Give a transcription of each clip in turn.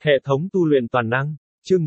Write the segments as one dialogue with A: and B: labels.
A: Hệ thống tu luyện toàn năng. Chương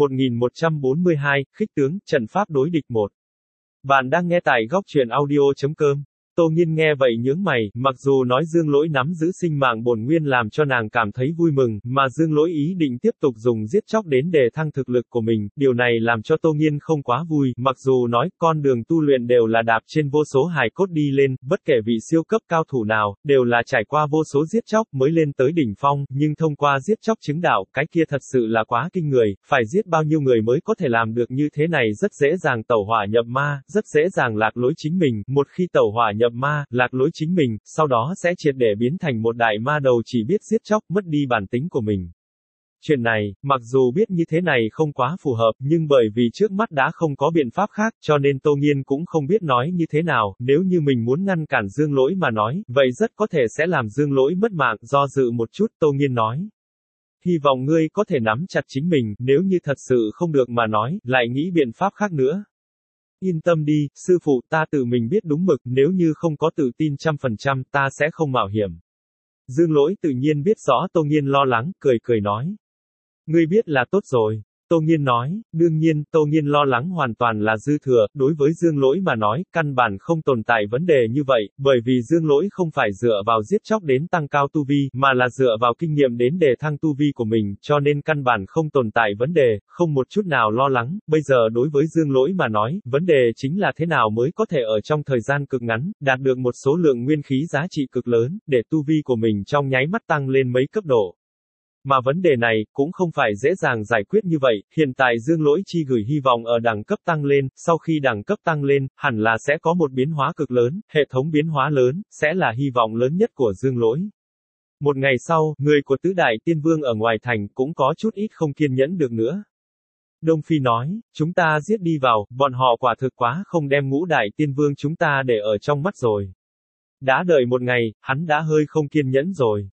A: 1142, Khích tướng, trận pháp đối địch 1. Bạn đang nghe tại góc truyện audio.com. Tô Nghiên nghe vậy nhướng mày, mặc dù nói Dương Lỗi nắm giữ sinh mạng bổn nguyên làm cho nàng cảm thấy vui mừng, mà Dương Lỗi ý định tiếp tục dùng giết chóc đến để thăng thực lực của mình, điều này làm cho Tô Nghiên không quá vui, mặc dù nói con đường tu luyện đều là đạp trên vô số hài cốt đi lên, bất kể vị siêu cấp cao thủ nào, đều là trải qua vô số giết chóc mới lên tới đỉnh phong, nhưng thông qua giết chóc chứng đạo, cái kia thật sự là quá kinh người, phải giết bao nhiêu người mới có thể làm được như thế này, rất dễ dàng tẩu hỏa nhập ma, rất dễ dàng lạc lối chính mình, một khi tẩu hỏa nhập ma, lạc lối chính mình, sau đó sẽ triệt để biến thành một đại ma đầu chỉ biết giết chóc, mất đi bản tính của mình. Chuyện này, mặc dù biết như thế này không quá phù hợp, nhưng bởi vì trước mắt đã không có biện pháp khác, cho nên Tô Nghiên cũng không biết nói như thế nào, nếu như mình muốn ngăn cản Dương Lỗi mà nói, vậy rất có thể sẽ làm Dương Lỗi mất mạng, do dự một chút, Tô Nghiên nói. Hy vọng ngươi có thể nắm chặt chính mình, nếu như thật sự không được mà nói, lại nghĩ biện pháp khác nữa. Yên tâm đi, sư phụ, ta tự mình biết đúng mực, nếu như không có tự tin 100%, ta sẽ không mạo hiểm. Dương Lỗi tự nhiên biết rõ Tô Nghiên lo lắng, cười nói. Ngươi biết là tốt rồi. Tô Nghiên nói, đương nhiên, Tô Nghiên lo lắng hoàn toàn là dư thừa, đối với Dương Lỗi mà nói, căn bản không tồn tại vấn đề như vậy, bởi vì Dương Lỗi không phải dựa vào giết chóc đến tăng cao tu vi, mà là dựa vào kinh nghiệm đến để thăng tu vi của mình, cho nên căn bản không tồn tại vấn đề, không một chút nào lo lắng, bây giờ đối với Dương Lỗi mà nói, vấn đề chính là thế nào mới có thể ở trong thời gian cực ngắn, đạt được một số lượng nguyên khí giá trị cực lớn, để tu vi của mình trong nháy mắt tăng lên mấy cấp độ. Mà vấn đề này, cũng không phải dễ dàng giải quyết như vậy, hiện tại Dương Lỗi chỉ gửi hy vọng ở đẳng cấp tăng lên, sau khi đẳng cấp tăng lên, hẳn là sẽ có một biến hóa cực lớn, hệ thống biến hóa lớn, sẽ là hy vọng lớn nhất của Dương Lỗi. Một ngày sau, người của tứ đại tiên vương ở ngoài thành cũng có chút ít không kiên nhẫn được nữa. Đông Phi nói, chúng ta giết đi vào, bọn họ quả thực quá không đem ngũ đại tiên vương chúng ta để ở trong mắt rồi. Đã đợi một ngày, hắn đã hơi không kiên nhẫn rồi.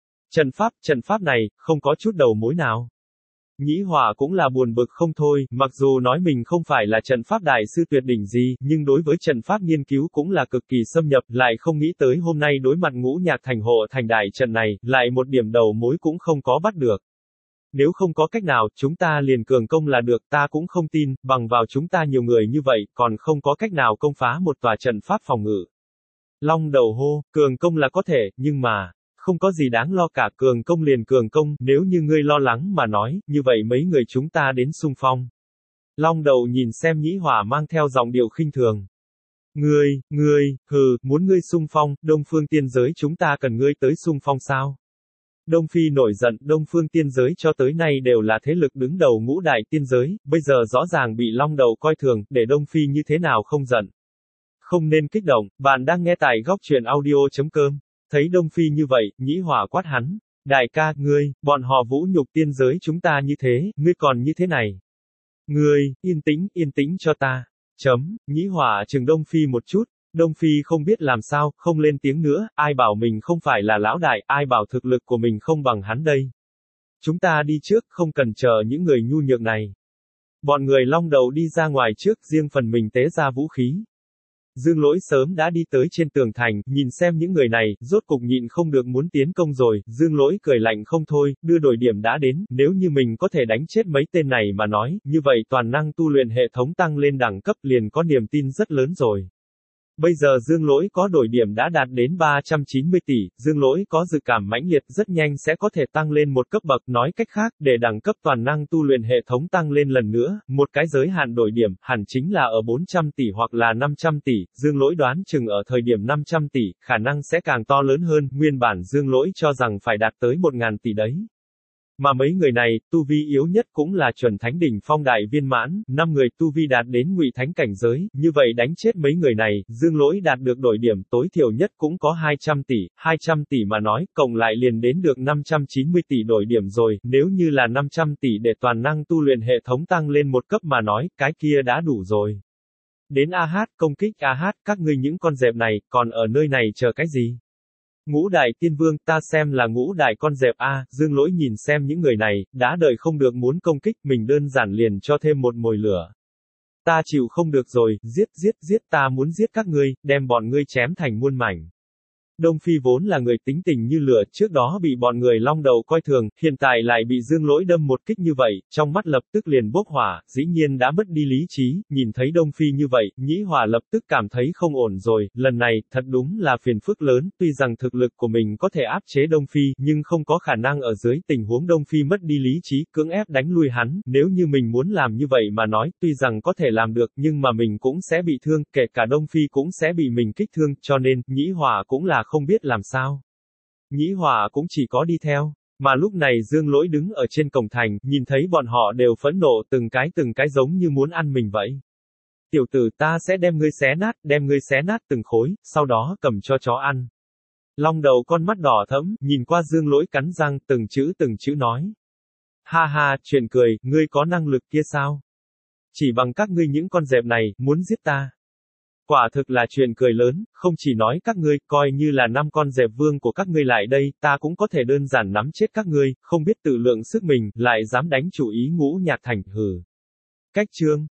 A: Trận pháp này, không có chút đầu mối nào. Nhĩ Hỏa cũng là buồn bực không thôi, mặc dù nói mình không phải là trận pháp đại sư tuyệt đỉnh gì, nhưng đối với trận pháp nghiên cứu cũng là cực kỳ xâm nhập, lại không nghĩ tới hôm nay đối mặt Ngũ Nhạc Thành hộ thành đại trận này, lại một điểm đầu mối cũng không có bắt được. Nếu không có cách nào, chúng ta liền cường công là được, ta cũng không tin, bằng vào chúng ta nhiều người như vậy, còn không có cách nào công phá một tòa trận pháp phòng ngự. Long Đầu hô, cường công là có thể, nhưng mà... Không có gì đáng lo cả, cường công liền cường công, nếu như ngươi lo lắng mà nói, như vậy mấy người chúng ta đến xung phong. Long Đầu nhìn xem Nhĩ Hỏa mang theo giọng điệu khinh thường. Ngươi, muốn ngươi xung phong, Đông Phương tiên giới chúng ta cần ngươi tới xung phong sao? Đông Phi nổi giận, Đông Phương tiên giới cho tới nay đều là thế lực đứng đầu ngũ đại tiên giới, bây giờ rõ ràng bị Long Đầu coi thường, để Đông Phi như thế nào không giận. Không nên kích động, bạn đang nghe tại góc truyện audio.com. Thấy Đông Phi như vậy, Nhĩ Hỏa quát hắn. Đại ca, ngươi, bọn họ vũ nhục tiên giới chúng ta như thế, ngươi còn như thế này. Ngươi, yên tĩnh cho ta. Nhĩ Hỏa trừng Đông Phi một chút. Đông Phi không biết làm sao, không lên tiếng nữa, ai bảo mình không phải là lão đại, ai bảo thực lực của mình không bằng hắn đây. Chúng ta đi trước, không cần chờ những người nhu nhược này. Bọn người Long Đầu đi ra ngoài trước, riêng phần mình tế ra vũ khí. Dương Lỗi sớm đã đi tới trên tường thành, nhìn xem những người này, rốt cục nhịn không được muốn tiến công rồi, Dương Lỗi cười lạnh không thôi, đưa đổi điểm đã đến, nếu như mình có thể đánh chết mấy tên này mà nói, như vậy toàn năng tu luyện hệ thống tăng lên đẳng cấp liền có niềm tin rất lớn rồi. Bây giờ Dương Lỗi có đổi điểm đã đạt đến 390 tỷ, Dương Lỗi có dự cảm mãnh liệt rất nhanh sẽ có thể tăng lên một cấp bậc, nói cách khác, để đẳng cấp toàn năng tu luyện hệ thống tăng lên lần nữa, một cái giới hạn đổi điểm, hẳn chính là ở 400 tỷ hoặc là 500 tỷ, Dương Lỗi đoán chừng ở thời điểm 500 tỷ, khả năng sẽ càng to lớn hơn, nguyên bản Dương Lỗi cho rằng phải đạt tới 1.000 tỷ đấy. Mà mấy người này, tu vi yếu nhất cũng là chuẩn thánh đỉnh phong đại viên mãn, 5 người tu vi đạt đến ngụy thánh cảnh giới, như vậy đánh chết mấy người này, Dương Lỗi đạt được đổi điểm tối thiểu nhất cũng có 200 tỷ mà nói, cộng lại liền đến được 590 tỷ đổi điểm rồi, nếu như là 500 tỷ để toàn năng tu luyện hệ thống tăng lên một cấp mà nói, cái kia đã đủ rồi. Đến AH, công kích AH, các ngươi những con dẹp này, còn ở nơi này chờ cái gì? Ngũ đại tiên vương, ta xem là ngũ đại con dẹp a, Dương Lỗi nhìn xem những người này, đã đợi không được muốn công kích, mình đơn giản liền cho thêm một mồi lửa. Ta chịu không được rồi, giết, ta muốn giết các ngươi, đem bọn ngươi chém thành muôn mảnh. Đông Phi vốn là người tính tình như lửa, trước đó bị bọn người Long Đầu coi thường, hiện tại lại bị Dương Lỗi đâm một kích như vậy, trong mắt lập tức liền bốc hỏa, dĩ nhiên đã mất đi lý trí, nhìn thấy Đông Phi như vậy, Nhĩ Hòa lập tức cảm thấy không ổn rồi, lần này, thật đúng là phiền phức lớn, tuy rằng thực lực của mình có thể áp chế Đông Phi, nhưng không có khả năng ở dưới tình huống Đông Phi mất đi lý trí, cưỡng ép đánh lui hắn, nếu như mình muốn làm như vậy mà nói, tuy rằng có thể làm được, nhưng mà mình cũng sẽ bị thương, kể cả Đông Phi cũng sẽ bị mình kích thương, cho nên, Nhĩ Hòa cũng là không biết làm sao. Nhĩ Hòa cũng chỉ có đi theo. Mà lúc này Dương Lỗi đứng ở trên cổng thành, nhìn thấy bọn họ đều phẫn nộ từng cái giống như muốn ăn mình vậy. Tiểu tử, ta sẽ đem ngươi xé nát từng khối, sau đó cầm cho chó ăn. Long Đầu con mắt đỏ thẫm, nhìn qua Dương Lỗi cắn răng, từng chữ nói. Ha ha, chuyện cười, ngươi có năng lực kia sao? Chỉ bằng các ngươi những con dẹp này, muốn giết ta. Quả thực là chuyện cười lớn, không chỉ nói các ngươi, coi như là 5 con dẹp vương của các ngươi lại đây, ta cũng có thể đơn giản nắm chết các ngươi, không biết tự lượng sức mình, lại dám đánh chủ ý Ngũ Nhạc Thành, hừ. Cách chương